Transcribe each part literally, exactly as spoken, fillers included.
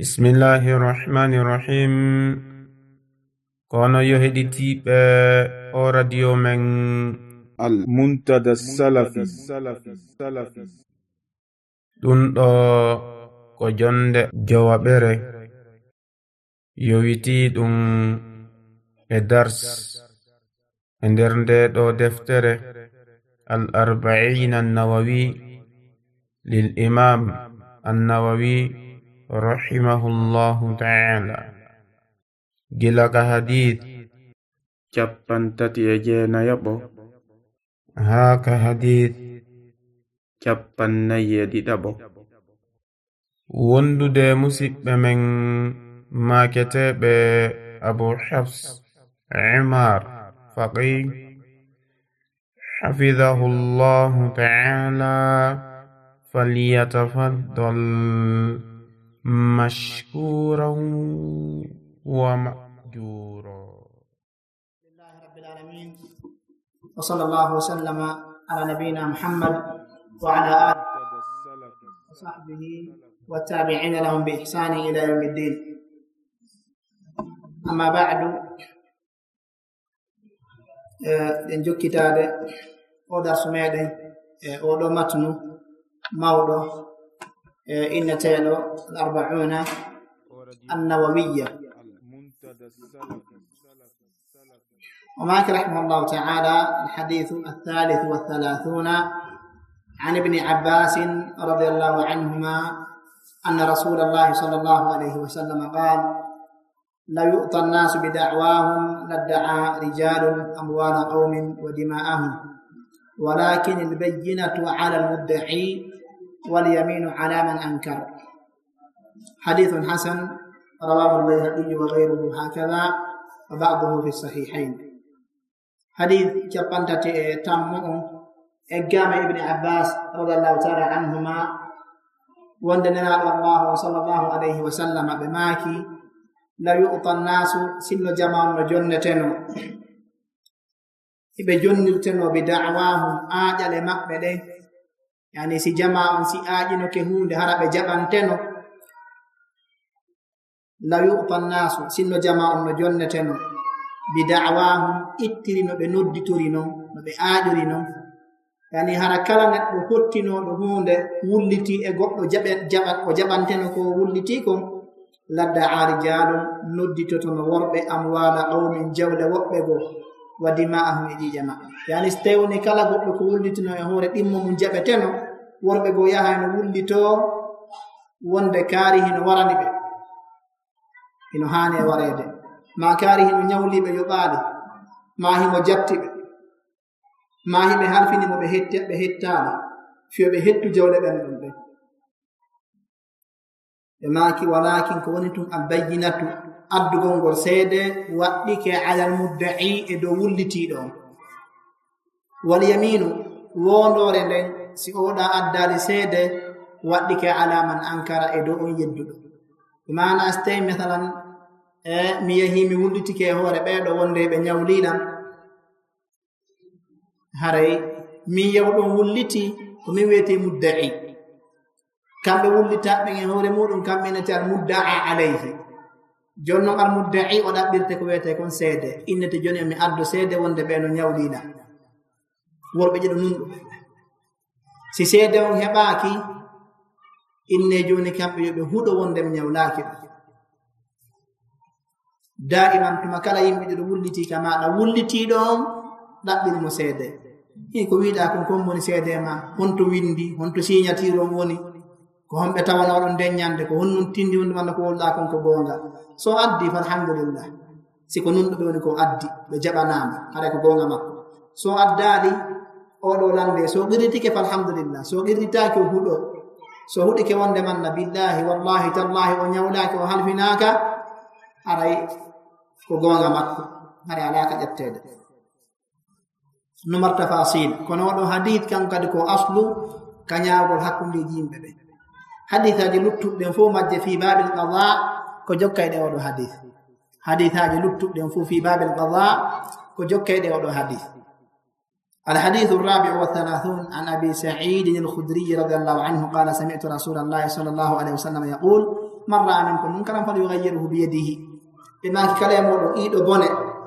بسم الله الرحمن الرحيم. كونو يهديتي او راديو من المنتدى السلفي دون دو ko jonde jawabere yowiti dum e dars e nder nde do deftere al arba'in an-nawawi lil imam an-nawawi rahimahullahu ta'ala. gila ka hadith cappantati e jeenayaɓo haa ka hadith cappannayi e ɗiɗaɓo. wondude musidɓe men maaketeɓe Abu Hafs Umar Faqih hafidhahullahu ta'ala falyatafaddal mashkuran wa ma'jura. Alhamdulillahi rabbil alamin wa sallallahu wa sallama ala nabiyyina Muhammad wa ala alihi wa sahbihi wa tabi'ina lahum bi ihsani ila yawmiddin. Amma ba'du, en jokkitaade o darsu meɗen e oɗo matnu mawɗo e inneteeɗo al-arba'una an-nawawiyya. ومعك رحمه الله تعالى الحديث الثالث والثلاثون عن ابن عباس رضي الله عنهما أن رسول الله صلى الله عليه وسلم قال: لا يؤطى الناس بدعواهم لادعى رجال أموال قوم ودماءهم ولكن البينة على المدعي واليمين على من أنكر. حديث حسن رواه البيهقي وغيره هكذا وبعضه في الصحيحين. حديث جبنتي تمو إجامة ابن عباس رضي الله تعالى عنهما وندنا الله صلى الله عليه وسلم بماكي: لا يؤطى الناس سن جماع وجنتنو إبه جنتنو بدعواهم آجل مقبله، يعني سي جماع سي آجنو كهون هرب جبنتنو. لا يؤطى الناس سن جماع وجنتنو بدعواهم اترينو بنودتورينو بآجرينو، يعني هر kala neddo hottinodo hunde wulliti e goddo jabe jabat ko jabanteno ko wulliti ko ladda arijalu nodditotono worbe amwala qawmin jawle wobbe go wadima'ahum e jijama. yani stewni kala goddo ko wullitino e hore dimmo mun jabeteno worbe go yaha no wullito wonde kaari hino warani be hino haane warede, ma kaari hino nyawlibe yobaade, ma himo jattibe, ma hibe halfini mo be hetti be hettaade fiyo be hettu jawle ben dum be e maaki. walakin ko woni tum albayyinatu addugol ngol seede waddike ala almudda'i e do wullitiido on, wal yaminu wondore nden si oda addali seede waddike ala man ankara e do on yeddudo. maana stay mathalan e mi yahi mi wullitike hore beedo wonde be nyawliidam, haray mi yawdon wulliti ko mi wete mudda'i, kambe wullita be e hore mudum kambe ne tar mudda'a alayhi. jonno al mudda'i o dabbirte ko wete kon seede innete joni mi addo seede wonde be no nyawliida worbe jedo nundu. si seede on hebaaki inne joni kambe yobe hudo wonde mi nyawlaaki. daiman tuma kala yimbe jedo wulliti kama na wulliti dom dabbini mo seede e ko wiida kon kon moni seede ma honto windi honto signatiro woni ko hombe tawano don denyande ko honnun tindi wonde man ko wolda kon ko gonga. so addi fa alhamdulillah, si ko nundo be woni ko addi be jabanama hada ko gonga makko. so addali o do lande so giritike fa alhamdulillah, so giritake o hudo, so hudike wonde man billahi wallahi tallahi o nyawlaka o halfinaka aray ko gonga makko hada alaka jattede numar tafasil. kono do hadith kan kadi ko aslu kanyaagol hakkunde yimbe be. hadithaji luttudden fu majje fi babil qada ko jokkayde odo hadith. hadithaji luttudden fu fi babil qada ko jokkayde odo hadith. الحديث الرابع والثلاثون عن أبي سعيد الخدري رضي الله عنه قال: سمعت رسول الله صلى الله عليه وسلم يقول: man ra'a minkum munkaran falyughayyirhu bi yadihi be ma kala mo ido bone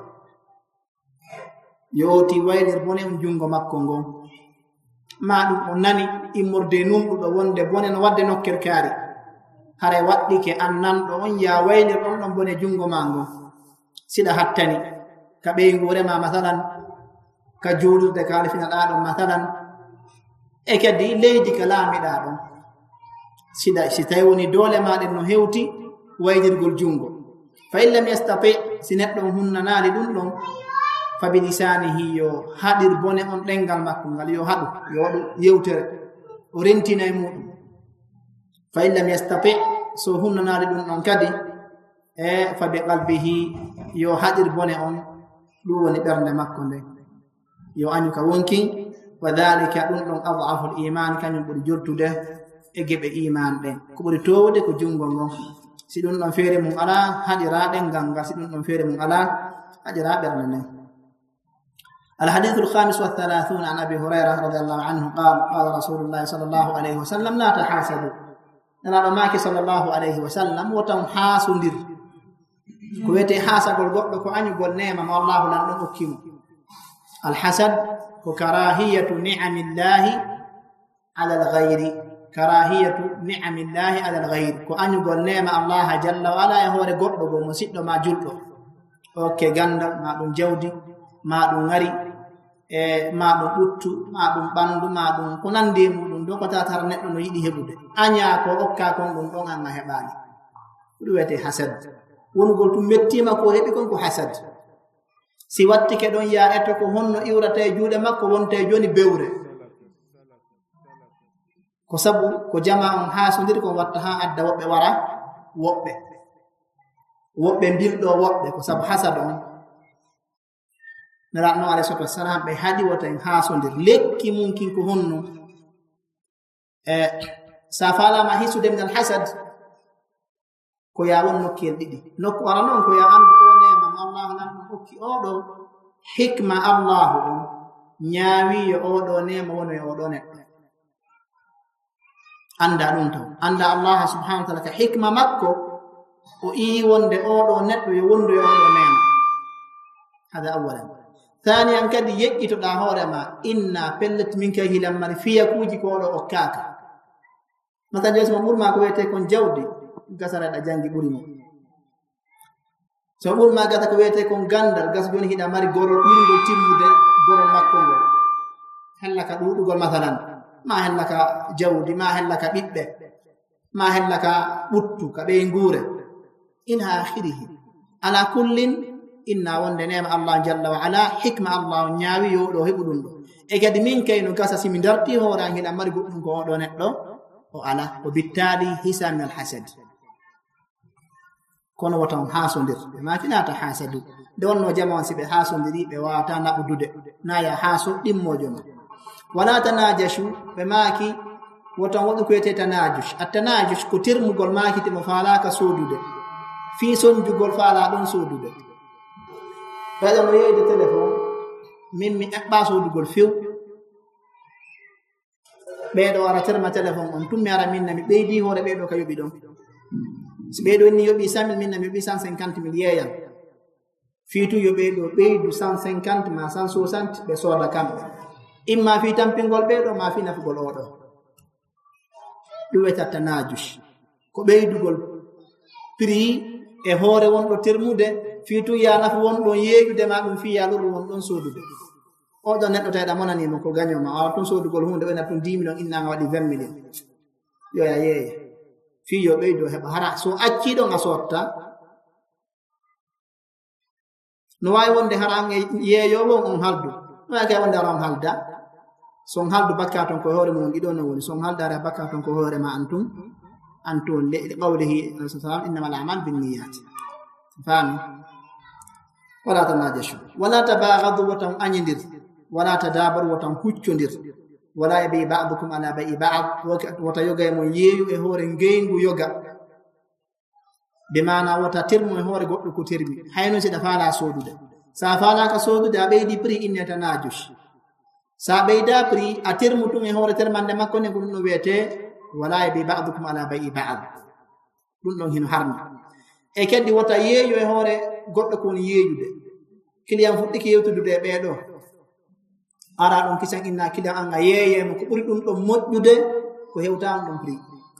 yoti waydir bone on jungo makko ngon ma dum on nani immorde numdu do wonde bone no wadde nokkel kaari hare waddi ke annan do on ya waydir on don bone jungo mango sida hattani ka be ngure ma masalan ka juulde kaali fina daadon masalan e kadi leydi kala mi daadon sida si tawi woni dole ma den no hewti waydirgol jungo fa illam yastati sineddo hunnanaali dum don fa bi lisanihi yo hadir bone on dengal makko ngal yo hadu yo wadu yewtere o rentina e mudum fa illam yastati so hunnanaali dum non kadi e fa bi qalbihi yo hadir bone on dum woni bernde makko nde yo anyu ka wonki wa dhalika dum don adhafu al-iman kanyum buri jortude e gebe iman den ko buri towde ko jungo ngon si dum don fere mum ala hadira den ganga si dum don fere mum ala hadira berne ne الحديث الخامس والثلاثون عن أبي هريرة رضي الله عنه قال قال رسول الله صلى الله عليه وسلم لا تحاسدوا أنا رماك صلى الله عليه وسلم وتنحاسوا در كويتي حاسد القرد كأني قل نعم والله لن نحكم الحسد وكراهية نعم الله على الغير كراهية نعم الله على الغير كأني قل نعم الله جل وعلا يهور قرد ومسيد ما جلده أوكي غندل ما دون جودي ما دون غري e ma dum duttu ma dum bandu ma dum ko nande mudum do ko tatar neddo no yidi hebude anya ko okka kon dum don an hebani dum wete hasad wonugol tum mettima ko hebi kon ko hasad si watti ke don ya eto ko honno iwrata e juude makko wonte joni bewre ko sabu ko jama on haasondir ko watta ha adda wobbe wara wobbe wobbe bildo wobbe ko sabu hasad on nara no alayhi wasallam be hadi wata en haasondir lekki mumkin ko honno e safala ma hisu dem dal hasad ko ya won nokkel didi nokko wara non ko ya andu o nema Allah lan hokki odo hikma Allah on nyaawi yo odo nema wono yo odo neddo anda dum taw anda Allah subhanahu wa ta'ala ka hikma makko o i wonde odo neddo yo wondo yo odo nema hada awalan ثانيا كدي يكيتو دا هورما إن بلت منك هلم من فيا كوجي كولو أوكاكا مثلا جسم مور ما كويته كون جودي غسرا دا جانغي بوريمو so mur ma gata ko wete kon gandal gas joni hida mari gorol burugol timmude gorol makko ngol hellaka dudugol masalan ma hellaka jawdi ma hellaka bibbe ma hellaka buttu ka be ngure ila akhirih ala kullin inna wonde nema Allah jalla wa ala hikma Allah nyaawi yo do hebudum do e kadi min kayno gasa simi darti hora hina mari goddum ko do neddo o ala o bittali hisan al hasad kono watan hasondir ma tinata hasadu de wonno jama sibe hasondiri be wata na udude na ya haso dimmojo ma wala tanajashu be maki watan wadu ko ete tanajush at-tanajush ko tirmugol maki timo faala ka sodude fi sonjugol faala don sodude fada no yeyde telephone min mi abba sodugol few be do wara terma telephone on tummi ara minna mi beedi hore be do ka yobi don si be do ni yobi cent mille minna mi yobi cent cinquante mille yeyan fitu yobe do beedu cent cinquante ma cent soixante be soda kambe imma fi tampingol be do ma fi nafugol odo duweta tanajush ko beedugol prix e hore won do termude fitu ya nafu won don yeeyude ma dum fi ya luru won don sodude o do neddo tayda monani mo ko ganyo ma awa ton sodugol hunde be na ton dix millions inna wadi vingt millions yo ya yeeye fi yo be do heba hara so acci do nga sotta no way wonde harange yeeyo won on haldu no ay kay wonde ram halda son haldu bakkaton ko hore mon dido no woni son haldare bakkaton ko hore ma antum antum li qawlihi sallallahu innamal a'mal binniyat fam wala tanajashu wala tabaghadu wa tam anyidir wala tadabar wa tam huccondir wala yabi ba'dukum ala ba'i ba'd wa tayoga mo yeeyu e hore ngeengu yoga be mana wata termu e hore goddo ko termi hayno sida faala sodude sa faala ka sodude abeedi pri inna tanajush sa beida pri a termu tun e hore termande makko ne ko no wete wala yabi ba'dukum ala ba'i ba'd ɗum ɗon hino harmi e keddi wota yeeyo e hoore goɗɗo ko woni yeejude kiliyan fuɗɗiki yewtudude e ɓeeɗo ara ɗum kisan inna kiliyan an a yeeyemo ko ɓuri ɗum ɗon moƴƴude ko hewtama ɗum pri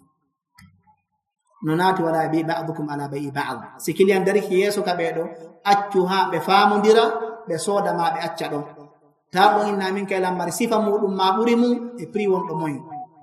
no naati wala bi ba'dukum ala bayi ba'd si kiliyan dariki yeeso ka ɓeeɗo accu haa ɓe faamodira ɓe sooda ma ɓe acca ɗon taa ɗon inna min kay lambari sifa muɗum ma ɓuri mum e prix wonɗo moy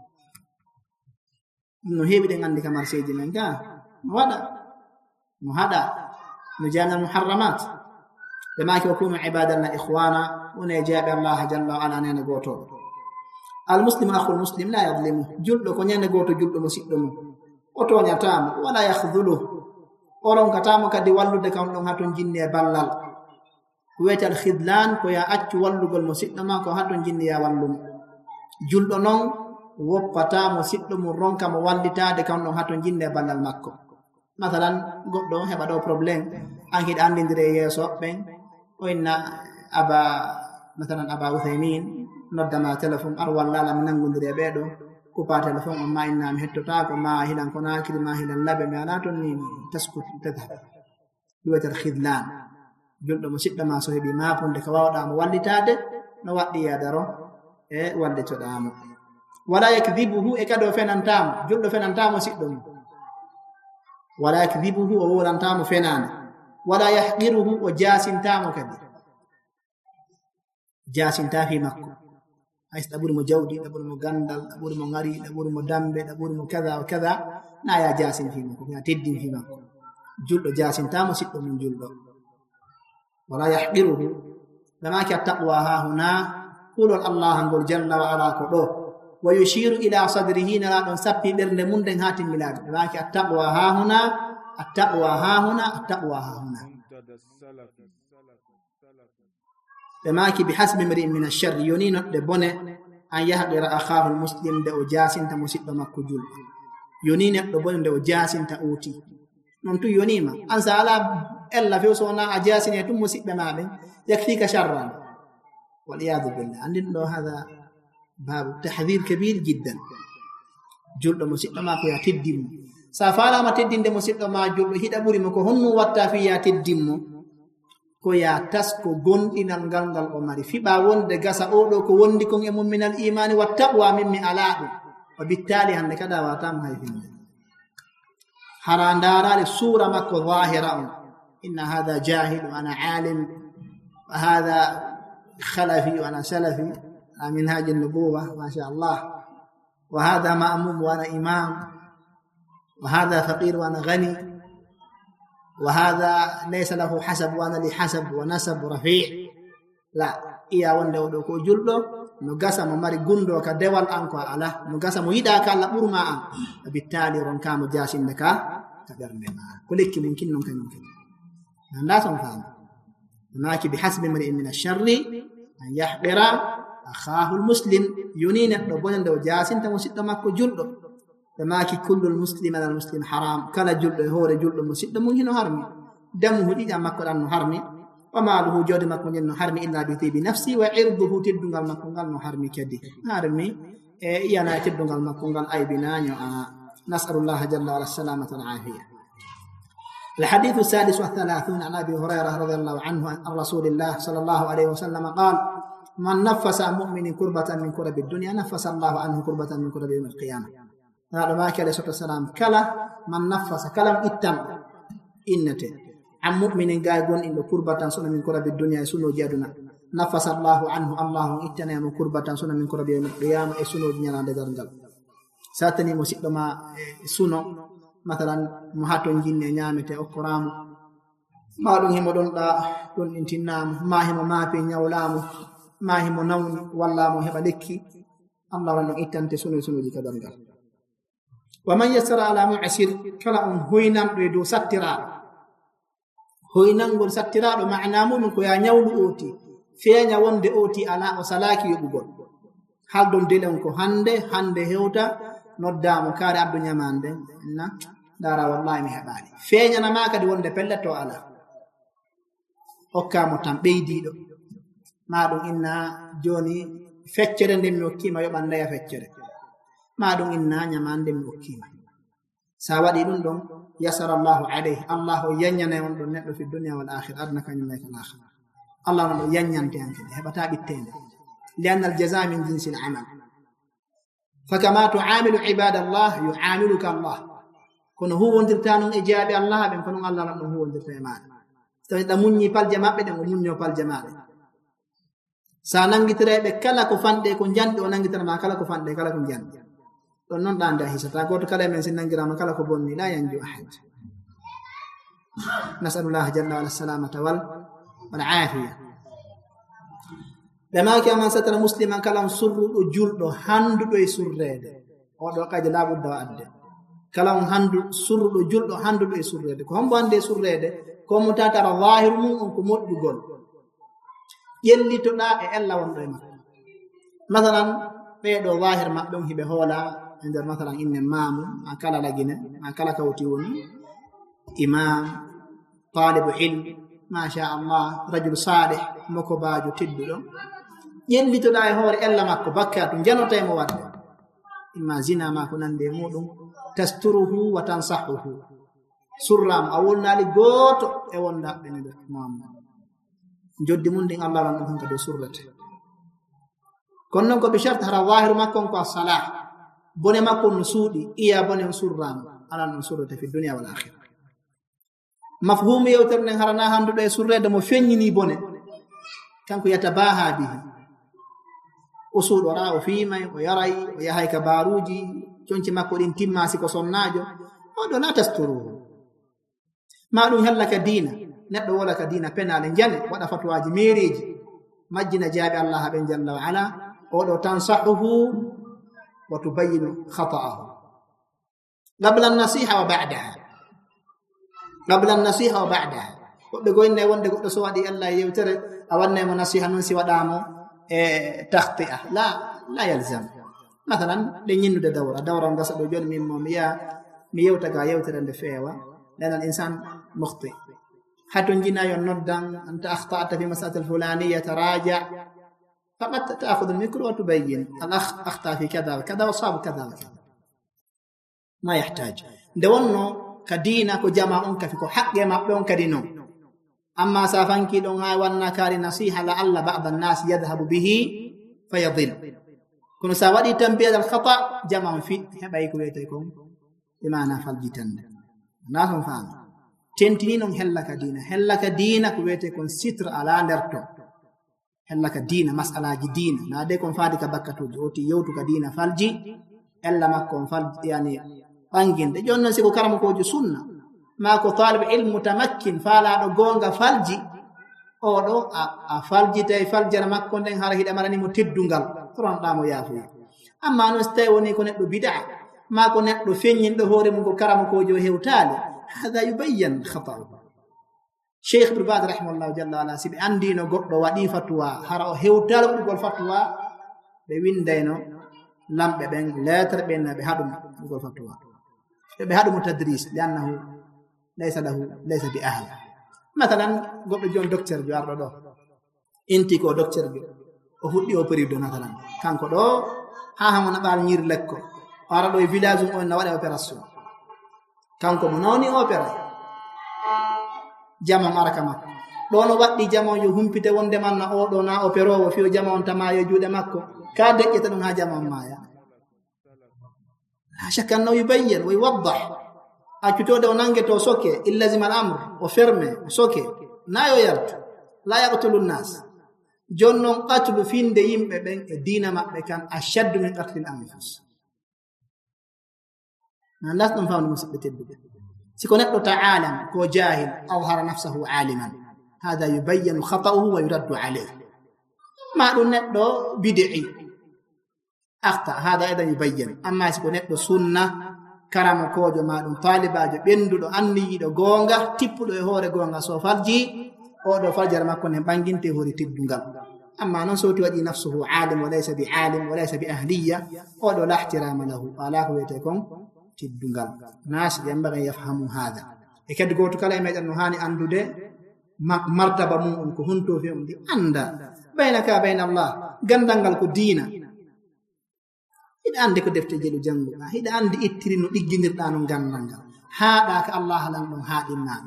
ɗum no heewi ɗen anndi ka marseji men ka no waɗa no haɗa no jangal muharramat ɓe maaki wa kunu ibadallah ikhwana woni e jaaɓe allah jalla wa ala nene gootoɗo almuslimu akhul muslim la yadlimu julɗo ko ñande gooto julɗo mo siɗɗo mum o toñatamo wala yahdulu o ronkatamo kadi wallude kam ɗon haton jinni e ballal ko wiyete al khidlan ko ya accu wallugol mo siɗɗo ma ko haton jinni ya wallumo julɗo noon woppatamo siɗɗo mum ronka mo wallitade kam ɗon haton jinni e ballal makko masalan goɗɗo heɓa ɗo probléme an hiɗa andidire yeeso ɓen o inna aba masalan aba uthaymin noddama téléphone ar wallala mi nanggodiri e ɓeeɗo kupa téléphone on ma innami hettotako ma hilan ko nakiri ma hilan laɓe mi ala toon ni taskut tadhab ɗuwete al khidlan julɗo mo siɗɗo ma so heɓi maponde ko wawɗamo wallitade no waɗɗi yadaro e wallitoɗamo wala yakdibuhu e kadi o fenantamo julɗo fenantamo siɗɗo mum wala yakdibuhu o wolantamo fenande wala yahqiruhu o jasintamo kadi jasinta fi makko hay so ɗaɓuri mo jawdi ɗaɓuri mo gandal ɗaɓuri mo ngari ɗaɓuri mo dambe ɗaɓuri mo kada o kada na ya jasin fi makko ya teddin fi makko julɗo jasintamo siɗɗo mum julɗo wala yahqiruhu lamaki attaqwa ha huna kulol allah ngol jalla wa ala ko ɗo wa yushiru ila sadrihi nala ɗon sappi ɓernde mum nden ha timmilade lamaki attaqwa ha huna attaqwa ha huna attaqwa ha huna ɓe maaki bi hasbi mri'in min alsharri yoni noɗɗe bone an yahdira akhahu almuslim nde o jasinta mo siɗɗo makko julɗo yoni neɗɗo bone nde o jasinta uuti non tu yonima an sa ala ella few so wona a jasini e tum mo siɓɓe maɓe yakfika sharran waliyadu billah andin ɗo hada babu tahdhir kabir jiddan julɗo mo siɗɗo ma ko ya teddinmo sa falama teddinde mo siɗɗo ma julɗo hiɗa ɓuri mo ko honnu watta fi ya teddinmo ko ya tas ko gonɗinal ngal ngal o mari fiɓa wonde gasa oɗo ko wondi kon e mum minal imani wa taqwa min mi ala ɗum o bittali hande kada watamo hay finde hara ndarade sura makko zahira on inna hada jahil wa ana alim wa hada khalafi wa ana salafi min haji nubuwa ma sha Allah wa hada ma'mum wa ana imam wa hada faqir wa ana ghani وهذا ليس له حسب وانا لي حسب ونسب رفيع لا iya wonde o do ko juldo no gasa mo mari gundo ka dewal an ko ala no gasa mo yida ka la burma an bitali ron ka mo jasinde ka ka berne ma ko lekki min kin non kanyum kin nda son fam naki bi hasbi mar'in min ash-sharri an yahqira akhahu al-muslim yunina do bonde o jasinta mo siddo makko juldo فماكي كل المسلم على المسلم حرام كلا جلد هو رجل مسلم ممكن هرمي دمه دي ما كل انه هرمي وماله جود ما كن انه هرمي الا بطيب نفسي وعرضه تدغال ما كن انه هرمي كدي هرمي اي انا تدغال ما كن اي بنانيو نسال الله جل وعلا السلامه والعافيه الحديث السادس والثلاثون عن ابي هريره رضي الله عنه عن رسول الله صلى الله عليه وسلم قال من نفس مؤمن كربة من كرب الدنيا نفس الله عنه كربة من كرب يوم القيامه هذا ما كان عليه السلام كلا من نفس كلام اتم إنته عن مؤمن قايقون إن كربة سنة من كرب الدنيا سنو جادنا نفس الله عنه الله اتنا من كربة سنة من كرب يوم القيامة سنو جنانا دقرنقل ساتني مسيح ما سنو مثلا مهاتون جنة نعمة أقرام ما دون هم دون لا دون انتنام ما هم ما في نيولام ما هم نون والله مهم لكي الله ونو اتنت سنو سنو جدرنقل ومن يسر على معسر كلا أن هوينام ريدو سترا هوينام قول سترا معناه من كويا نيول أوتي فين يوند أوتي على وسلاكي يبغون هل دون دلهم كو هندة هندة هوتا نودام كاري عبد نيماندة نا دارا والله مهبالي فين ينا ما كدي وند بلتو على أوكا متام بيديدو ما دون إننا جوني فكرن دم يوكي ما يبان لا فكرن ma ɗum inna nyamande mi hokkima sa waɗi ɗum ɗon yasara Allahu alayhi Allah o yanyane on do neddo fi dunya wal akhirah adna kanyum lay kal akhirah Allah no yanyante anke hebata bittende lianna al jazaa min jinsi al amal fakama tu'amilu ibadallah yu'amiluka Allah kono huwondirta non e jaabi Allah ben kono Allah no huwondirta e ma tawi da munyi palje mabbe de mo munyo palje mabbe sa nangitire kala ko fande ko jande o nangitira ma kala ko fande kala ko jande don non danda hisata goto kala men sin nangirama kala ko bonni la yanju ahad nasallallahu jalla wa ala salamata wal wal afiya bema ki man satara musliman kala surru do juldo handudo e surrede o do kaje labudda adde kala on handu surru do juldo handudo e surrede ko hombo ande surrede ko mutata zahir mum on ko moddugol yellitoda e ella won do e makko masalan be do zahir mabbe on hibe hola nder masalan inne mamu akala lagina akala kawti woni imam talib ilm ma sha Allah rajul salih moko baaju tiddudo yellitoda e hore ella makko bakkatu janota e mo wadde imma zina ma ko nande mudum tasturuhu wa tansahuhu surram awolnali goto e wonda be ne mamu joddi mun din Allah ran ko do surrate konnon ko bi shart hara zahir makko ko salah bone makko no suudi iya bone surram ala no surrate fi dunya wal akhirah mafhum yewter nen harana handude surrede mo fenyini bone kanko yatabaha bihi usul wara o fima o yarai o yahay ka baruji cionci makko din timmasi ko sonnajo o do la tasturu ma dum hallaka dina neddo wala ka dina penale jane wada fatwaji meriji majjina jaabi Allah ben jalla wa ala o do tansahuhu wa tubayyin khata'ahu qabla an-nasiha wa ba'daha qabla an-nasiha wa ba'daha ko de goyne wonde goddo so wadi Allah yewtere awanne mo nasiha non si wadamo e takhti'a la la yalzam مثلا لين ينود دورة دورة نقصد وجون من ميا ميوتا كا يوتر عند فيوا لأن الإنسان مخطئ حتى جينا ينودن أنت أخطأت في مسألة الفلانية تراجع فقد تأخذ الميكرو وتبين الأخ أخطأ في كذا وكذا وصاب كذا وكذا ما يحتاج دونو كدينا كجماع كفيكو حق ما بيون كدينو أما سافنكي دون هاي وانا كاري نصيحة لعل بعض الناس يذهب به فيضل كنو ساوادي تنبيه الخطأ جمع في هبايكو يتيكم بمعنى فالجتن الناس فهم تنتينهم هلك دينا هلك دينا كويتيكم ستر على نرتو هلك دينا مسألة جدينا ناديكم فادك بكتو جوتي يوتو كدينا فالجي إلا ماكم فالج يعني أنجن دي جون نسيكو كرمكو جو سنة ماكو طالب علم متمكن فالا نقونغ فالجي o do a faljite faljana makko den har hida marani mo teddungal turan damo yafu amma no stay woni ko neddo bid'a ma ko neddo feññindo hore mun ko karama ko jo hewtali hada yubayyan khata Sheikh Ibn Baz rahimahullah jalla ala sibi andino goddo wadi fatwa hara o hewtalo gol fatwa be windayno lambe ben lettre ben be hadum gol fatwa be hadum tadris li'annahu laysa lahu laysa bi ahli مثلا goɓɓe jon docteur bi arɗo ɗo inti ko docteur bi o fuɗɗi o période مثلا kanko ɗo ha hamona ɓaal ñir lekko o ara ɗo e village um on na waɗa opération kanko mo nawni opéré jamam araka makko ɗo no waɗɗi jamam yo humpite wonde man na oɗo na opérowo fiyo jama on tama yo juuɗe makko ka deƴƴeta ɗum ha jamam maya la shakka annahu yubayyin wa yuwaddah akutode onange to soke illazim al-amr o ferme soke nayo yartu la yaqtulu an-nas jonnon qatlu finde yimbe ben e dina mabbe kan ashaddu min qatl al-anfus nas dum fawni musibbe teddude siko neddo ta'alam ko jahil awhara nafsuhu aliman hada yubayyin khata'uhu wa yuraddu alayhi ma dum neddo bid'i akhta hada aidan yubayyin amma siko neddo sunna karama kojo madum talibajo bendudo anniyido gonga tippudo e hore gonga so falji o do fajar makko ne banginte hore tiddungal amma non soti wadi nafsuhu alim wa laysa bi alim wa laysa bi ahliya o do la ihtirama lahu ala ko wete kon tiddungal nas yamba yafhamu hada e kadi goto kala e medan no hani andude martaba mum ko hunto fi umdi anda bainaka bain Allah gandangal ko diina hida ande ko defte jelu jangu hida ande ittirino diggindirda no gannanga هذا كالله لم هادي النار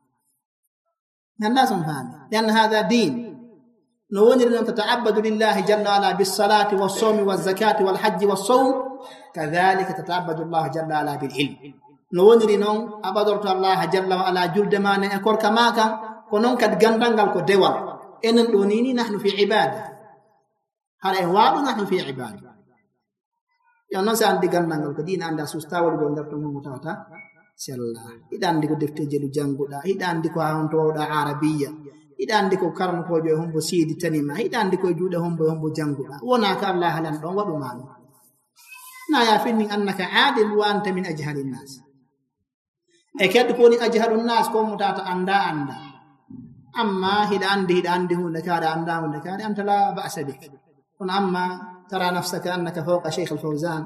الناس فهم لأن هذا دين نونر أن تتعبد لله جل وعلا بالصلاة والصوم والزكاة والحج والصوم كذلك تتعبد الله جل وعلا بالعلم نونر أن أبدرت الله جل وعلا جلد ما نأكل كما كان كنون قد غندنغال كو دوال إنن دونيني نحن في عبادة هل إهوال نحن في عبادة يعني نسي عندي غندنغال كو دين عند سوستاول غندرتم متاتا سيالله إذا عندك دفتر جلو جانغو دا إذا عندك هانتو دا عربية إذا عندك كرم كو جو هم بسيد تنما إذا عندك جود هم هم بجانغو دا وناك الله لن دون ودو مانو نا يافني أنك عادل وأنت من أجهل الناس أكيد تكوني أجهل الناس كم متاتا أندا أندا أما إذا عندي إذا عندي هون كذا أندا هون كذا أنت لا بأس بك أما ترى نفسك أنك فوق شيخ الفوزان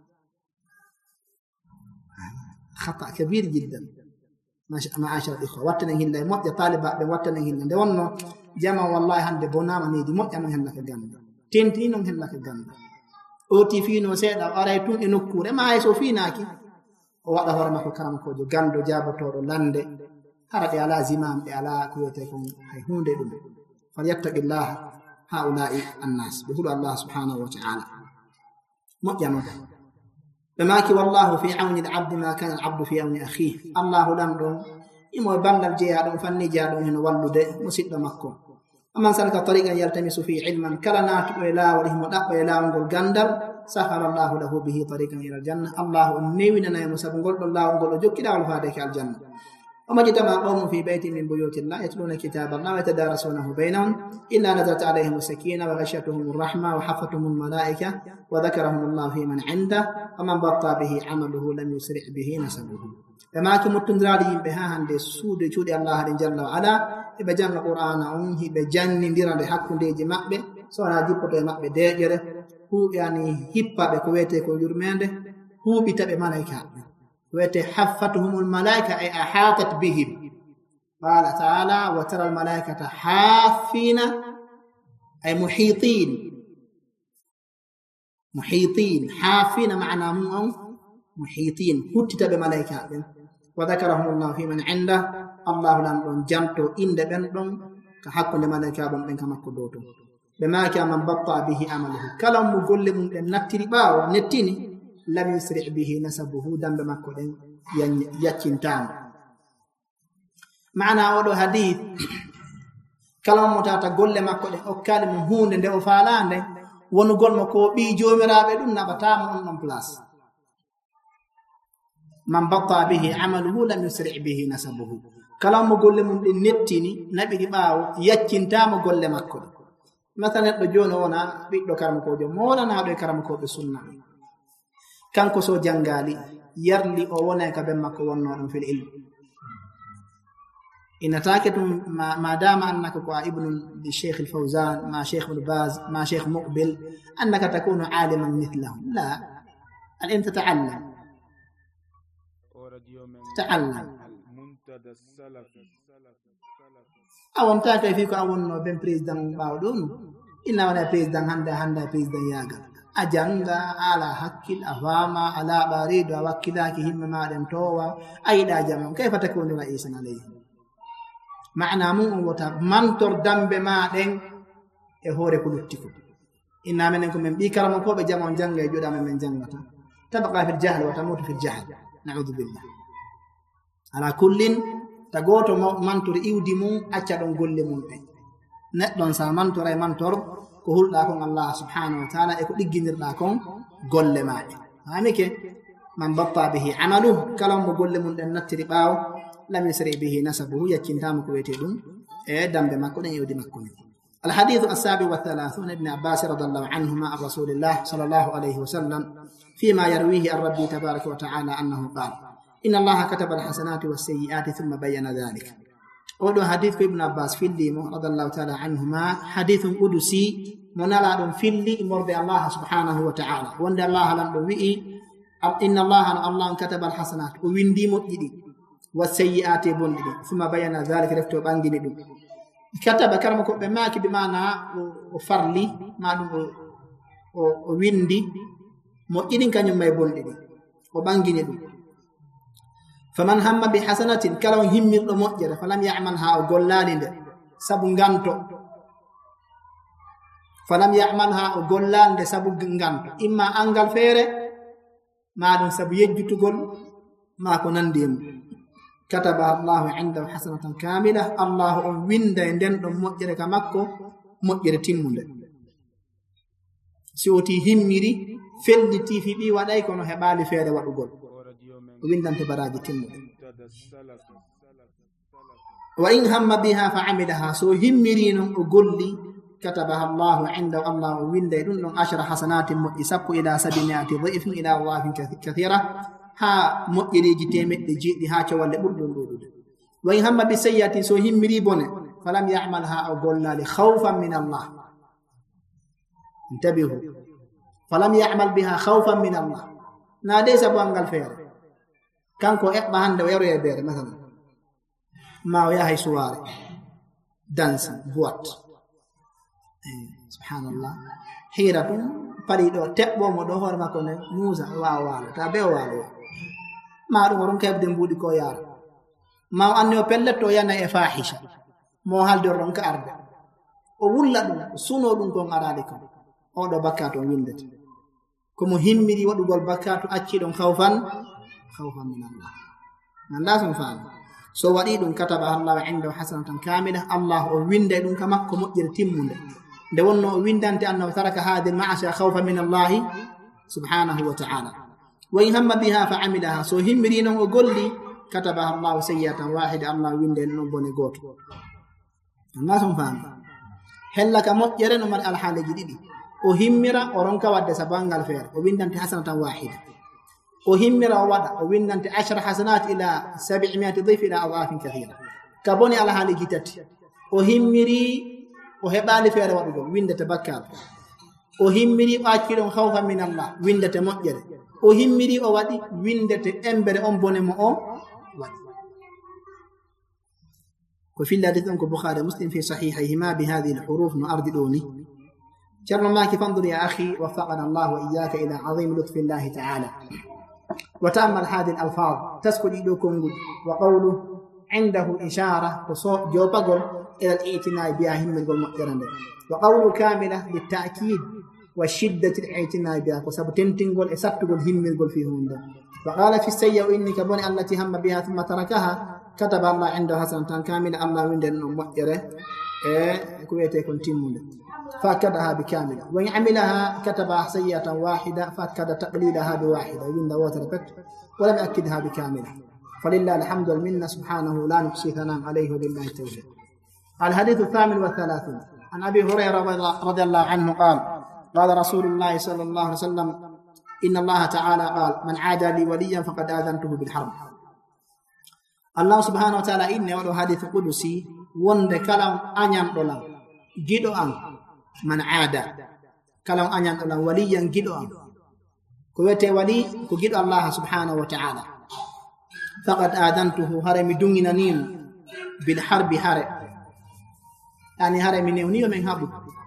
خطأ كبير جدا معاشر الإخوة واتنا هلا موت طالب واتنا هلا دونو جمع والله عند بنام نيدي موت من هلا كجنة تنتين من هلا كجنة أوتي فينو سيدا أرايتون إنكورة ما يسوي فينا كي وهذا هو ما كلام كوجو جندو جابو تورو لاندة هذا على زمام على كويتكم هيهون دم فليتق الله هؤلاء الناس بقول الله سبحانه وتعالى موت يا موت بماك والله في عون العبد ما كان العبد في عون أخيه الله لم دون إما بند الجهاد فني جاد هنا ولد مسد مكو أما سلك طريقا يلتمس فيه علما كلنات إلى وله مدق إلى ونقول جندل سخر الله له به طريقا إلى الجنة الله نيوينا يمسك نقول الله نقول جو كده والفادك على الجنة وما اجتمع قوم في بيت من بيوت الله يتلون كتاب الله ويتدارسونه بينهم إلا نزلت عليهم السكينة وغشيتهم الرحمة وحفتهم الملائكة وذكرهم الله في من عنده ومن بطى به عمله لم يسرع به نسبه فما كنتم تنزلين بها عند السود جود الله جل وعلا بجان القرآن أنه بجان ديران حق دي جماع به سواء جيبت جماع بديجره هو يعني هيبا بكويته كوجرمانده هو بتبع ملائكة وتحفتهم الملائكة أي أحاطت بهم قال تعالى وترى الملائكة حافين أي محيطين محيطين حافين معنى محيطين كتب بملائكة وذكرهم الله في من عنده الله لم جنتو إن دبنتم كحق لملائكة بمن كما كدوتو بما كان من بطأ به عمله كلام مقول من نتري باو نتيني لم يسرع به نسبه دم بمكودين يكنتام معنى أولو حديث كلام متاتا قول مكودين أو كلمة هون دي أفعلان دي ونقول مكو بي جومرا بدون نبتام ونم بلاس من بطأ به عمله لم يسرع به نسبه كلام مقول من نتيني نبي باو يكنتام قول مكودين مثلا بجون هنا بيدو كرمكودين مولا نهدو كرمكودين سنة kanko so jangali yarli o wona ka be makko wonno dum fil ilm inatake tum ma dama annaka ko ibn li shaykh al fawzan ma shaykh al baz ma shaykh muqbil annaka takunu aliman mithlahu la an anta ta'allam ta'allam muntada salafi awon ta kay fi ko awonno ben president bawdon inna wala president handa handa president yaga ajanga ala hakkil afama ala barido wakilaki himma maden towa ayda jamam kayfa takunu ra'isan alayhi ma'na mun wota mantor dambe maden e hore ko luttiko inna menen ko men bi karamo ko be jamon janga e joda men jangata tabqa fil jahl wa tamutu fil jahl na'udhu billah ala kullin tagoto mantor iwdi mun acca don golle mun be neddon sa mantor ay mantor ko hulɗa kon Allah subhanahu wa ta'ala e ko digginirɗa kon golle maɗe hamike man batta bihi amaluhu kala mo golle mun den nattiri ɓaawo lam yusri bihi nasabuhu yaccintama ko wiyete ɗum e dambe makko ɗen yewdi makko ni الحديث السابع والثلاثون ابن عباس رضي الله عنهما عن رسول الله صلى الله عليه وسلم فيما يرويه عن ربي تبارك وتعالى أنه قال إن الله كتب الحسنات والسيئات ثم بين ذلك ودو حديث ابن عباس في اللي رضي الله تعالى عنهما حديث قدسي منالا في اللي مرض الله سبحانه وتعالى وند الله لم وئي إن الله الله كتب الحسنات وويندي مجدي والسيئات بندي ثم بين ذلك رفتو بانجي دو كتب كرمكم بماك بمعنى وفرلي ما دو وويندي مجدي كان يمي بندي وبانجي دو faman hamma bi hasanatin kala himmirɗo moƴƴere falam ya'malha o gollani nde sabu nganto falam ya'malha o gollani nde sabu nganto imma angal feere ma ɗum sabu yejjutugol ma ko nandi e mum kataba allahu indahu hasanatan kamila allahu on winda e nden ɗon moƴƴere ka makko moƴƴere timmunde si oti himmiri felliti fiɓi waɗay kono heɓali feere waɗugol o windante baraji timmude wa in hamma biha fa amilaha so himmiri non o golli katabaha allahu indahu allah o winda e ɗum ɗon ashra hasanatin moƴƴi sappo ila sabimiati dhifin ila allahim kathira ha moƴƴeriji temeɗɗe jeeɗi ha cowalle ɓurɗon ɗuɗude wa in hamma bi sayyiati so himmiri bone falam ya'mal ha o gollali khawfan min allah intabihu falam ya'mal biha khawfan min allah na de sabu angal feere kanko eɓɓa hande o yaroye beere masalan ma o yahay suwaare dansi boîte subhanallah hiira ɗum paɗi ɗo teɓɓomo ɗo hoore makko ne muusa o wawa waalo ta be o waalo ma ɗum oɗon keɓde mbuuɗi ko yaara ma o anni o pellet to o yana e fahisha mo halde o ɗon ka arde o wulla ɗum suno ɗum kon arali kon oɗo bakkato o windete komo himmiri waɗugol bakkato acci ɗon khawfan khawfan min allah ganda son faami so waɗi ɗum kataba allahu indahu hasanatan kamila allah o winda ɗum ka makko moƴƴere timmunde nde wonno o windante annahu taraka hadi lma'asiya khawfan min allahi subhanahu wa ta'ala wa in hamma biha fa amilaha so himmiri noon o golli katabaha allahu sayyatan wahida allah winde noon bone goto ganda son faami hella ka moƴƴere no mari alhaaleji ɗiɗi o himmira o ronka wadde sabangal feere o windante hasanatan wahida o himmira o waɗa o windante ashra hasanat ila sabimiati dhif ila adafin kathira ka boni alhaaliji tati o himmiri o heɓali feere waɗugol windete bakkal o himmiri o acci ɗon khawfa min allah windete moƴƴere o himmiri o waɗi windete embere on bone mo o waɗi ko fil hadith on ko bukhari muslim fi sahihayhima bi hadhihi alhuruf no ardi ɗoni شر ماك فانظر يا أخي وفقنا الله وإياك إلى عظيم لطف الله تعالى وتأمل هذه الألفاظ تسكت إيدكم وقوله عنده إشارة جوبقل إلى الاعتناء بها هم المؤثرين وقوله كاملة للتأكيد والشدة الاعتناء بها وسبتنتنقل إسبتقل هم القل فيهم وقال في السيئة إنك بني التي هم بها ثم تركها كتب الله عنده حسنة كاملة الله عنده المؤثرة كويتكم تيمون فأكدها بكاملة وإن عملها كتبها سيئة واحدة فأكد تقليلها بواحدة وإن وتركت ولم يأكدها بكاملة فلله الحمد والمنة سبحانه لا نقصي ثناء عليه وبالله التوفيق. الحديث الثامن والثلاثون عن أبي هريرة رضي الله عنه قال قال رسول الله صلى الله عليه وسلم إن الله تعالى قال من عادى لي وليا فقد آذنته بالحرب. الله سبحانه وتعالى إني ولو حديث قدسي وند كلام أنيام دولان جدو أن من عادى كلام أنيام دولان وليا جدو أن كويت ولي كجدو الله سبحانه وتعالى فقد آذنته هرم دوننا نيم بالحرب هرم يعني هرم نيونيو من هبو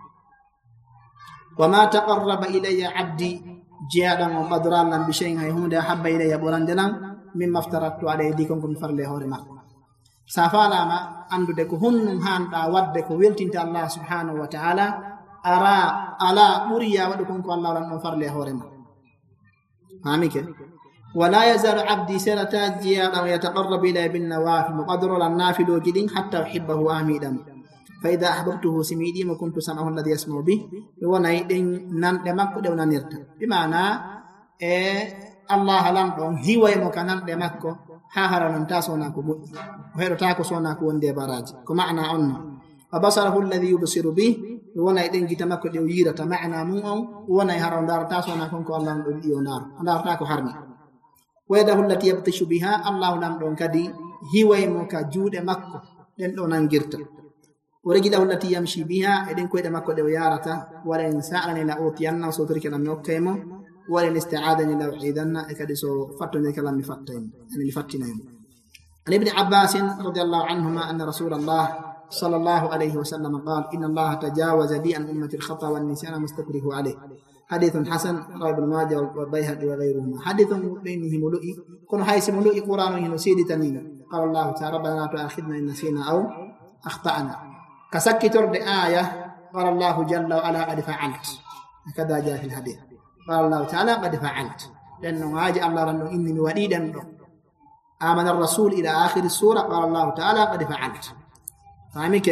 وما تقرب إلي عبدي جهادا وقدرانا بشيء هيهودا حب إلي بولندنا مما افترضت عليه ديكم كم فرله هورما سافالا ما عنده دكو هنم هانتا ودكو ويلتنت الله سبحانه وتعالى أرى على مريا ودكم كو الله لن فرله هورما فهميك ولا يزال عبدي سرتا جهادا ويتقرب إلي بالنوافل وقدر النافل وجدين حتى أحبه آميدا فإذا أحببته سميدي ما كنت سمعه الذي يسمع به ونايدين نان دمك دونا نرتا بمعنى إيه الله لم دون هو يمكنن دمكو ها هرن تاسونا كو وهيرو تاكو سونا كو وندي باراج كمعنى أن وبصره الذي يبصر به ونايدين جتمكو ديو يرتا معنى مون وناي هرن دار تاسونا كو الله ديو نار دار تاكو هرمي ويده التي يبطش بها الله لم دون كدي هو يمكا جود مكو دين دونان غيرتا ورجله التي يمشي بها إذن كويدا ما كود ويارته ولا إنسان لا أوتينا وصوتك لم يقيمه ولا الاستعاذة لا أعيدنا إكدسو فتن كلام فتين يعني فتنا عن ابن عباس رضي الله عنهما أن رسول الله صلى الله عليه وسلم قال إن الله تجاوز لي عن أمة الخطأ والنسيان مستكره عليه حديث حسن رواه ابن ماجه والبيهقي وغيرهما حديث بينه ملوئي كن حيث ملوئي قرآن هنا سيدي تنين قال الله تعالى ربنا لا تؤاخذنا إن نسينا أو أخطأنا كسكي ترد آية قال الله جل وعلا قد فعلت كذا جاء في الحديث قال الله تعالى قد فعلت لأنه هاجي الله رنه إني وليدا آمن الرسول إلى آخر السورة قال الله تعالى قد فعلت فهمك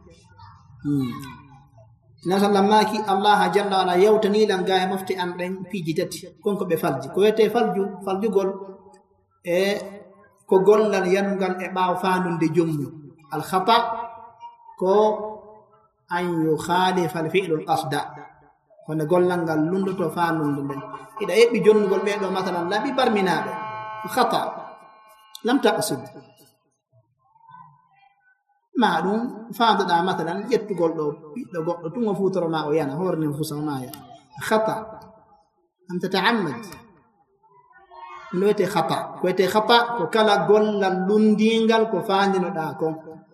نسأل الله كي الله جل وعلا يوتني لنجاه مفتي أمرين في جدتي كونك بفلج كويتي فلجو فلجو قول إيه كقول لن ينقل إباو فانون دي جمو الخطأ كو أن يخالف الفعل القصد كون قول لنقل لندو فانون دي إذا يبي جن قول بيدو مثلا لا ببرمنا خطأ لم تقصد معلوم فاضل مثلا يتقول له لو تم فوتر ما ويانا هورن فوسا ما خطأ أن تتعمد نوتي خطأ كويتي خطأ وكلا قول لندينغال كفاندين داكو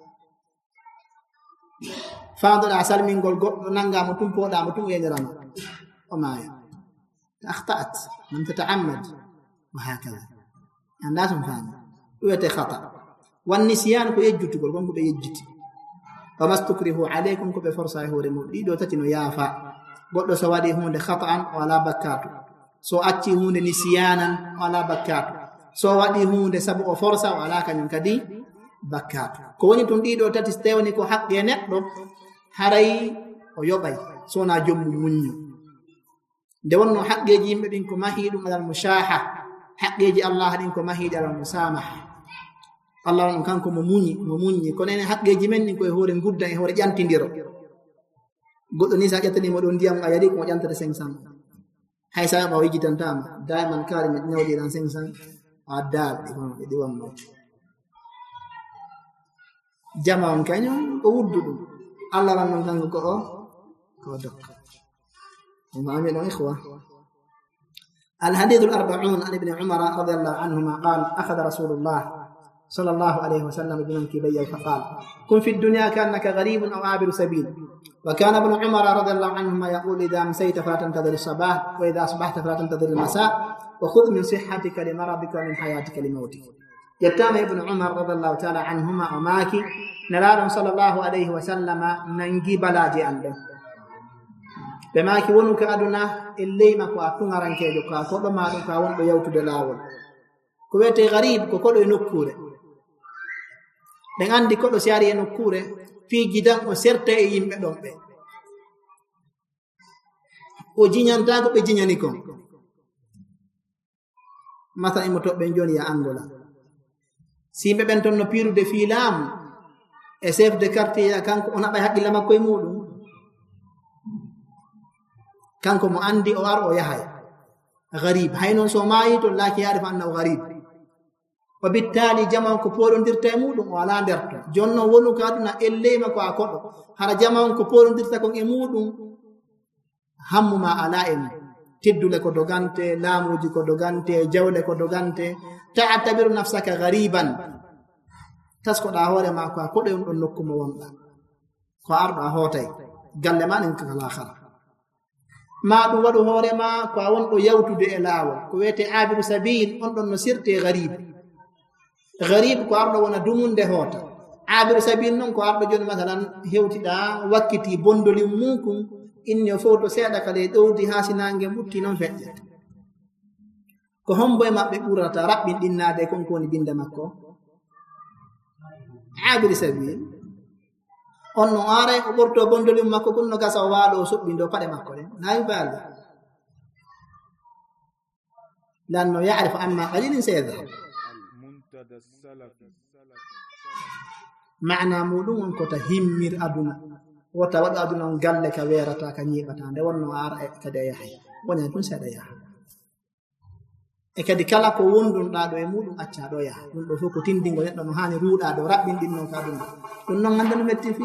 فاضل عسل من قول قول نانغا متم بودا متم يجرام وما أخطأت لم تتعمد وهكذا الناس فاهم نوتي خطأ والنسيان كو يجت تقول كون كو يجت فما استكرهوا عليكم كو بفرصه هورمو دي دو تاتينو يافا goddo so wadi hunde khata'an wala bakatu so acci hunde nisyanan wala bakatu so wadi hunde sabu o forsa wala kanyum kadi bakatu ko woni ton di do tati stewni ko haqqe neddo haray o yobay so na jommu munyu de wonno haqqeji yimbe din ko mahidum al mushaha haqqeji allah din ko mahidi al musamaha Allah on kanko mo munyi mo munyi ko nene haqqeji men ni ko e hore gudda e hore jantindiro goddo ni sa jattani mo don ndiyam ayadi ko jantata cinq cents hay sa ba wajitantama diamond kare mi nyawdi dan cinq cents adal e di wammo jama on kanyo ko wuddu Allah ran non kanko ko o ko dok ma amen o ikhwa الحديث الأربعون عن ابن عمر رضي الله عنهما قال أخذ رسول الله صلى الله عليه وسلم بمنكبيه فقال كن في الدنيا كأنك غريب أو عابر سبيل وكان ابن عمر رضي الله عنهما يقول إذا أمسيت فلا تنتظر الصباح وإذا أصبحت فلا تنتظر المساء وخذ من صحتك لمرضك ومن حياتك لموتك يتام ابن عمر رضي الله تعالى عنهما وماكي نراد صلى الله عليه وسلم ننجي بلاجي عنده بماكي ونك أدنا اللي ما كواتون رانكيجو كاكو ما دون كاون بيوت دلاول كويتي غريب كوكو ينكوره den andi ko do siari en nokkure fi gidan o serta e yimbe don be o jinyanta ko be jinyani ko mata imo to be joni ya angola simbe ben ton no piru de filam e chef de quartier ya kanko on abay hakkila makko e mudum kanko mo andi o ar o yahay gharib haynon so mayi to laki yarif annahu gharib وبالتالي جمعون كبورون ديرتا مودum wala derto jonno wonu kaduna ellema ko akodo hara jamaon ko porun dirta kon e mudum hammuma ala en teddule ko dogante laamuji ko dogante jawle ko dogante ta'tabiru nafsaka ghariban tasko da hore ma ko akodo en don nokku mo wonda ko ardo hotay galle man en kala khara ma du wadu hore ma ko won do yawtude e laawol ko wete abiru sabil on don no sirte gharib غريب ko ardo wona dumunde hota abir sabil non ko ardo joni masalan hewtida wakkiti bondoli munkum inni foto seeda kale dowdi hasinange mutti non fedde ko hombo e mabbe burata rabbin dinnade kon ko ni binde makko abir sabil onno are ko borto bondoli makko kunno gasa waado subbindo pade makko de nayi bal lanno ya'rif amma qalilin sayadha معنى مولون كوتا همير أدونا وتا ودا أدونا غالة كويرتا كنيبتا ده ونو آر كده يحيى وني تون سيدا يحيى ekadi kala ko wondon da do e mudum acca do ya dum do foko tindingo neddo no hani ruuda do rabbin dinno ka dum dum non ngandano metti fi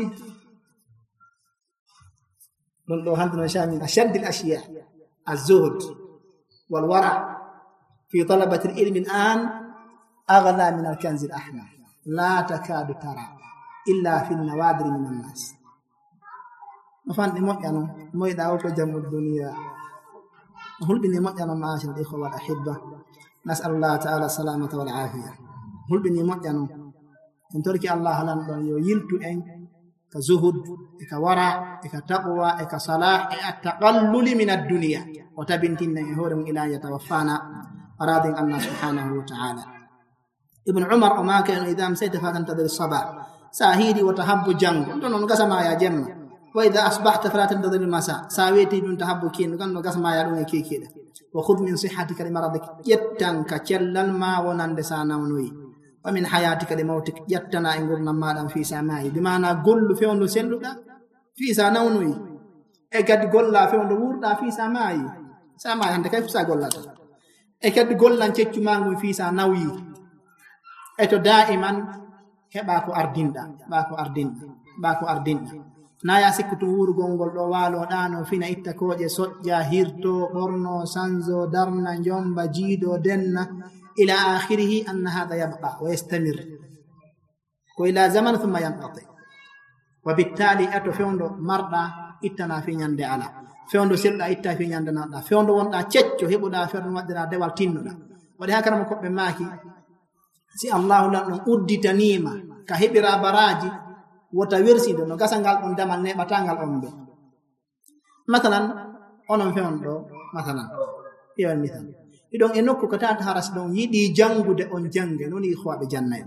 dum do handino shami ashad al ashiya az-zuhd wal wara fi talabati al-ilm al-an aghla min al-kanz al-ahmar la takadu tara illa fi an-nawadir min an-nas mafan di mo yano moy dawo ko jamu dunya هل بني مؤمن معاشر الإخوة والأحبة نسأل الله تعالى السلامة والعافية هل بني مؤمن إن ترك الله لن يلتو إن كزهد كورع كتقوى كصلاح التقلل من الدنيا وتبنتنا يهورم إلى يتوفانا أراد الله سبحانه وتعالى ابن عمر وما كان إذا مسيت فتنتظر الصباح ساهيدي وتحب جنگ دون قسم يا جنة وإذا أصبحت فلا تنتظر المساء ساويتي دون تحب كين كان قسم يا دون كي كده وخذ من صحتك لمرضك يتن كجلل ما ونند سانونوي ومن حياتك لموتك يتنا إنغرنا مالا في سماي بمعنى قل في أنه سنلدا في سانونوي أكاد قل في أنه وردا في سماي سماي عندك كيف سأقول لك أكاد قل لن تجمعوا في سانوي أتو دائما كباكو أرديندا باكو أرديندا باكو أرديندا نايا سكتو وور غونغول دو والو دانو فينا ittakoje sojja hirto borno sanzo darna njomba jido denna ila akhirih an hada yabqa wa yastamir ko ila zaman thumma yanqati وبالتالي أتو فيوندو مردا إتنا في نياندي على فيوندو سيلدا إتا في نياندي نادا فيوندو ووندا تشيتشو هيبودا فيرن ودنا ديوال تينودا ودي هكرم كوب ماكي si Allah lan udditanima ka hebira baraji wota wersido no gasangal on damal ne batangal on do masalan onon feondo masalan yewan misal idon e nokku ko tata haras don yidi jangude on jange noni khwabe jannay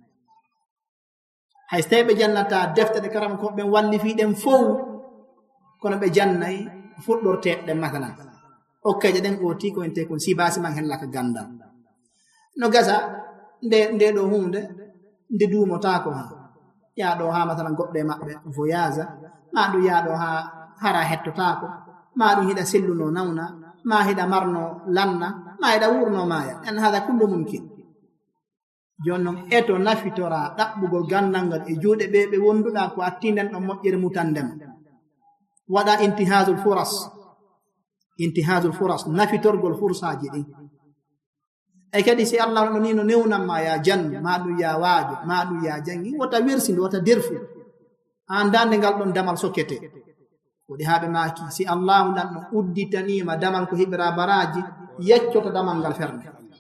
haystebe jannata defte de karam ko be walli fi dem fow kono be jannay fuddorte de masalan okkeje den o ti ko ente kon sibasi man hen laka gandal no gasa nde nde do hunde nde duumota ko ha ya do ha masalan gobbe mabbe voyage ma du ya do ha hara hettota ko ma du hida selluno nawna ma hida marno lanna ma hida wurno maya en hada kullu mumkin jonnon eto nafitora dabbugol gandal e juude be be wonduda ko attinden do mojjere mutandem wada intihazul furas intihazul furas nafitorgol fursaji din e kadi si Allah no nino newnam ma ya jan madu ya waajo madu ya jangi wota wersindo wota derfu andande gal don damal sokete wodi habe maki si Allah dan no udditani ma damal ko hibra baraji yeccota damal gal ferne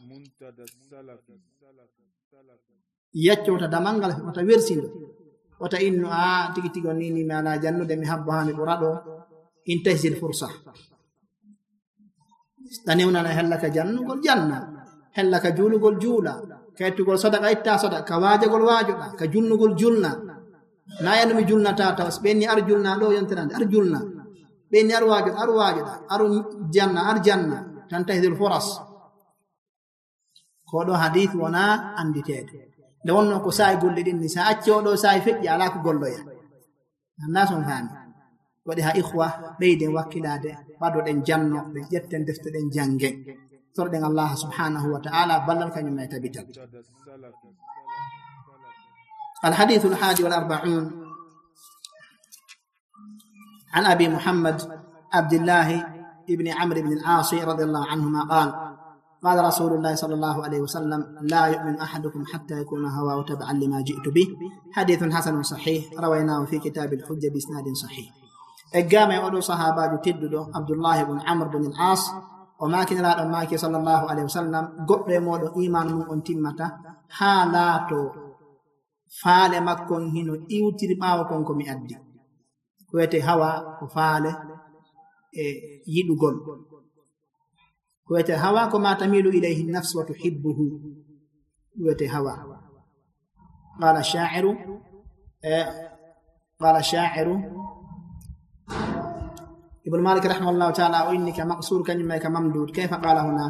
yeccota damal gal wota wersindo wota inno a tigi tigo nini mi ala jannude mi habbo ha mi burado intahzil fursa stanewna na hellaka jannu gol janna hella ka julugol juula kaytugol sadaqa itta sadaqa ka waajagol waajoda ka junnugol julna nayanu mi julnata tawas benni ar julna do yontirande ar julna benni ar waajo ar waajoda ar janna ar janna tan tahdil furas ko do hadith wana anditede de wonno ko say golle din ni sa acci o do say fejji ala ko golloya nason fami wadi ha ikhwa beyde wakkilade wado den janno be jetten defte den jange تردن الله سبحانه وتعالى بلل كان ما يتبتل الحديث الحادي والأربعون عن أبي محمد عبد الله ابن عمرو بن العاص رضي الله عنهما قال قال رسول الله صلى الله عليه وسلم لا يؤمن أحدكم حتى يكون هواه تبعا لما جئت به حديث حسن صحيح رويناه في كتاب الحجة بإسناد صحيح الجامع أولو صحابة تددو عبد الله بن عمرو بن العاص وما كان لا ماك صلى الله عليه وسلم غبر مودو ايمان من اون تيمتا حالاتو faale makkon hino iwtiri ɓaawo kon ko mi addi ko wiyete hawa ko faale e yiɗugol ko wiyete hawa ko ma tamilu ilayhi nafs wa tuhibbuhu wiyete hawa qala sha'iru qala sha'iru ابن مالك رحمه الله تعالى وإنك مقصور كلمة كممدود كيف قال هناك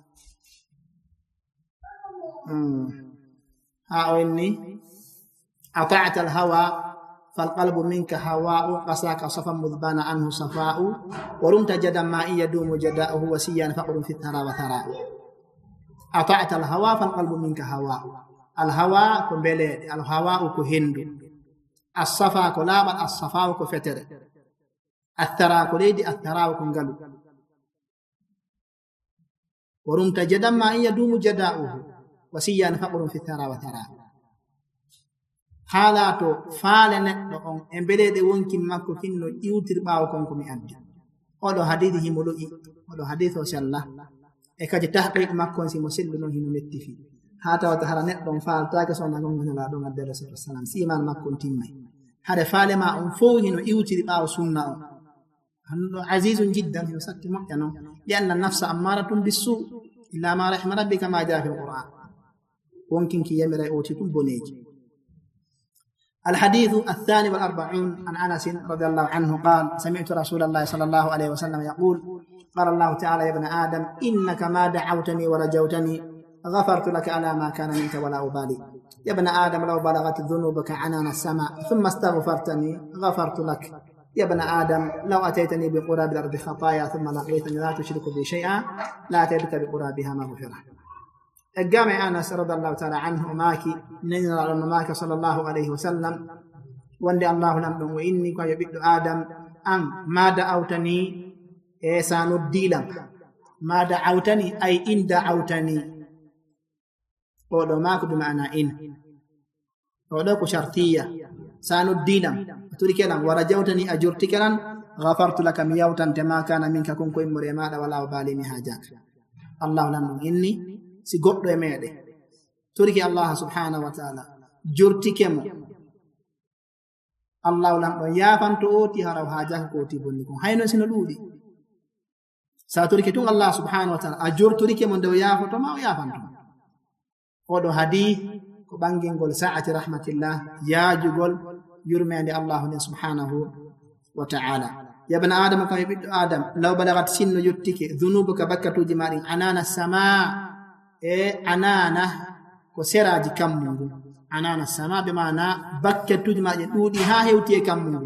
ها وإني أطعت الهوى فالقلب منك هواء قساك صفا مذبان عنه صفاء ورمت جدا ما إن يدوم جداؤه وسيا فقر في الثرى وثراء أطعت الهوى فالقلب منك هواء الهوى كبلد الهواء كهند الصفا كلابا الصفاء كفتر الثرى كليدي الثرى كنقلو ورمت جدا ما إن يدوم جداؤه وسيا فقر في الثرى وثراء حالاتو فال neɗɗo on e mbeleede wonki makko finno iwtir ɓaawo konko mi addi oɗo hadithi himulu'i oɗo hadith o sallah e kadi tahqiq makko si mo selluno hino metti fi ha tawata hara neɗɗo on faaltaake so nagam ngonala ɗon adde rasul sallam siman makko timmay hade faalema on fof hino iwtiri ɓaawo sunna o hanno azizun jiddan hino satti moƴƴa non li anna nafsa ammaratun bisu illa ma rahima rabbika ma jaa fi alquran wonkinki yamira e oti tum boneji. الحديث الثاني والأربعون عن أنس رضي الله عنه قال سمعت رسول الله صلى الله عليه وسلم يقول قال الله تعالى يا ابن آدم إنك ما دعوتني ورجوتني غفرت لك على ما كان منك ولا أبالي يا ابن آدم لو بلغت ذنوبك عنان السماء ثم استغفرتني غفرت لك يا ابن آدم لو أتيتني بقراب الأرض خطايا ثم لقيتني لا تشرك بي شيئا لا أتيتك بقرابها مغفرة. الجامع أنس رضي الله تعالى عنه ماكي نزل على ماك صلى الله عليه وسلم وندي الله لم وإني كي يبيد آدم أن ما دعوتني إيسان الديلم ما دعوتني أي إن دعوتني ودو ماك بمعنى إن ودوك شرطية سان الديلم تركنا ورجوتني أجرتك غفرت لك ميوتا ما كان منك كن كن مريمانا ولا أبالي مهاجاك الله لم إني si goɗɗo e meɗe toriki Allah subhanahu wa ta'ala jortikemo Allah lam ɗo yafanto oti haraw hajaka ko oti bonni ko hayno sino ɗuuɗi sa toriki tun Allah subhanahu wa ta'ala a jortorikemo nde o yafoto ma o yafanto oɗo hadith ko ɓangingol sa'ati rahmatillah yaajugol yurmede Allah ne subhanahu wa ta'ala. يا ابن آدم كما يبدو آدم لو بلغت سن يتك ذنوبك بكتوجي مارين عنان السماء e anana ko seraji kammungu anana sama be mana bakketuji maaje duudi ha hewti e kammungu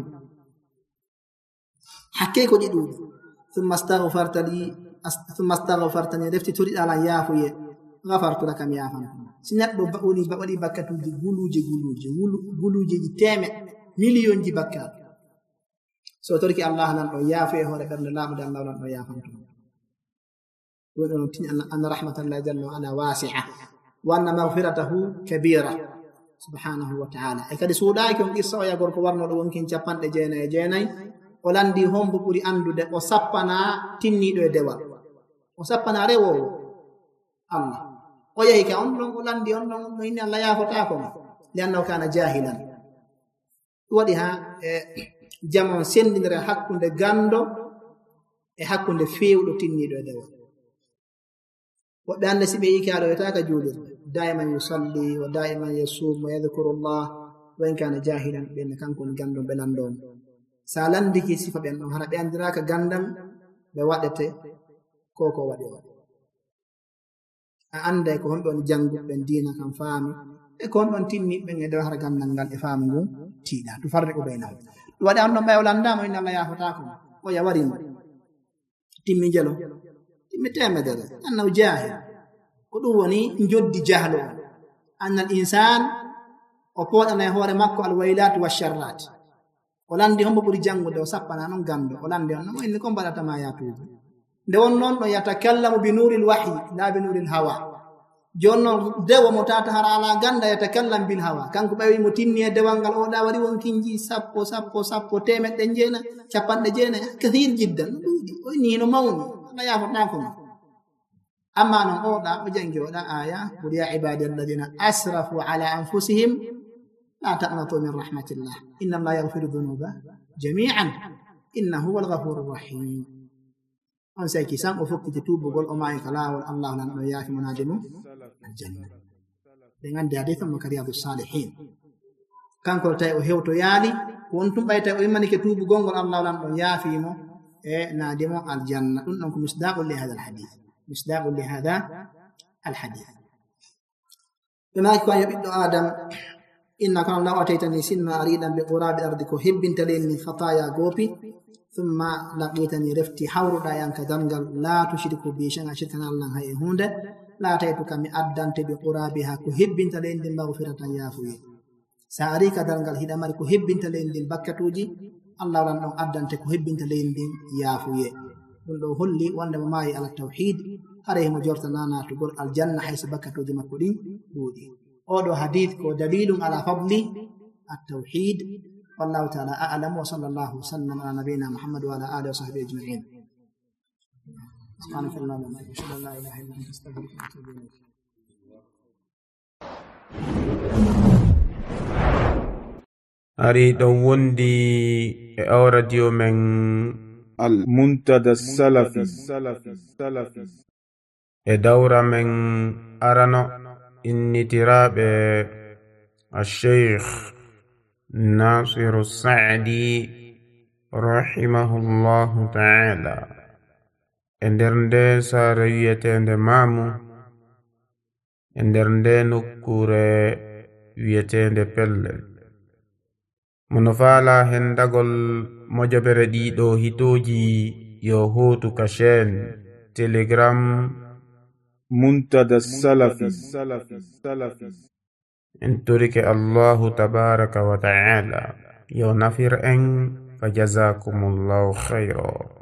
hakke ko di duudi thumma astaghfartani thumma astaghfartani defti turi ala yafuye ghafartu laka mi yafan sinaddo bauni bawadi bakketuji guluje guluje guluje ji teme million ji bakkat so torki Allah nan do yafu e hore berne lamude Allah nan do yafan أن رحمة الله جل وعلا واسعة وأن مغفرته كبيرة سبحانه وتعالى إذا سوداك يوم إسرائيل يقول كوارنا لو ممكن جبان لجينا جينا ولندي هم بقولي أندو ده وسبنا تني ده دوا وسبنا ريو الله وياك أندو ولندي أندو إن الله يفتاكم لأنه كان جاهلا وديها جمع سند من الحق ده غاندو الحق ده فيو ده تني ده دوا وأن سبيك على يتاك جولد دائما يصلي ودائما يصوم ويذكر الله وإن كان جاهلا بأن كان كون غندم بلاندوم سالان ديكي صفة بأنه هرب أندراك غندم بوادته كوكو ودي عندك هون دون جانغو بن دينا كان فامي e kon don tinni be ngede har gandal ngal e faamu tiida to farriqo baynal wadi anno may walanda mo inna Allah yafatakum o ya warimo timmi jelo timmi temedere annahu jahil ko dum woni njoddi jahlo anna al insan o podana hore makko al waylat wa sharrat o landi hombo buri jangude o sappana non gambe o landi on no inni ko balata ma yatugo nde won non do yatakallamu bi nuril wahyi la bi nuril hawa jonno dewo mo tata harala ganda yatakallam bil hawa kanko bawi mo tinni e dewangal o da wari won kinji sappo sappo sappo temedde jeena capande jeena kathir jiddan dudi o ni no mawni la yafata ko amma non o da o jangi o da aya qul ya ibadi alladhina asrafu ala anfusihim la taqnatu min rahmatillah inna allaha yaghfiru dhunuba jami'an innahu huwal ghafurur rahim on sai ki sam o fokki tubu gol o may kala wal allah nan do yafi munadimu aljanna dengan de hadith mo kariyadus salihin kanko tay o hewto yaali won tum bayta o imani ke tubu gongol allah nan do yafi mo e nadimo aljanna dun non ko misdaqul li hadha alhadith misdaqul li hadha alhadith bima ko yabiddo adam innaka law ataytani sinna aridan bi qurabi ardiko hibbinta lin khataya gopi ثم لقيتني رفتي حوردا يانك دمغال لا تشرك بي شيئا شركا الله هي هونده لا تيتك مي ادانت بقرابها كهبنت لين دين مغفرة يافوي ساريك دمغال هيدا مار كهبنت لين دين بكاتوجي الله لن ادانت كهبنت لين دين يافوي دو هولي وند ماي على التوحيد عليه مجورتنا ناتغول الجنه حيث بكاتوجي مكودي بودي اودو حديث كو دليل على فضل التوحيد والله تعالى أعلم وصلى الله وسلم على نبينا محمد وعلى آله وصحبه أجمعين. سبحانك اللهم وبحمدك أشهد أن لا إله إلا أنت أستغفرك وأتوب إليك. ari ɗon wondi e awradio men المنتدى السلفي e dawra men arano innitiraɓe الشيخ ناصر السعدي رحمه الله تعالى e nder nde saare wiyetende Mamu e nder nde nokkure wiyetende Pellel. mono faala hendagol mojobere ɗiɗo hitoji yo hotu ka chaîne Telegram منتدى السلفي en torike Allahu tabaraka wa ta'ala yo nafir en fa jazakumullahu khayra.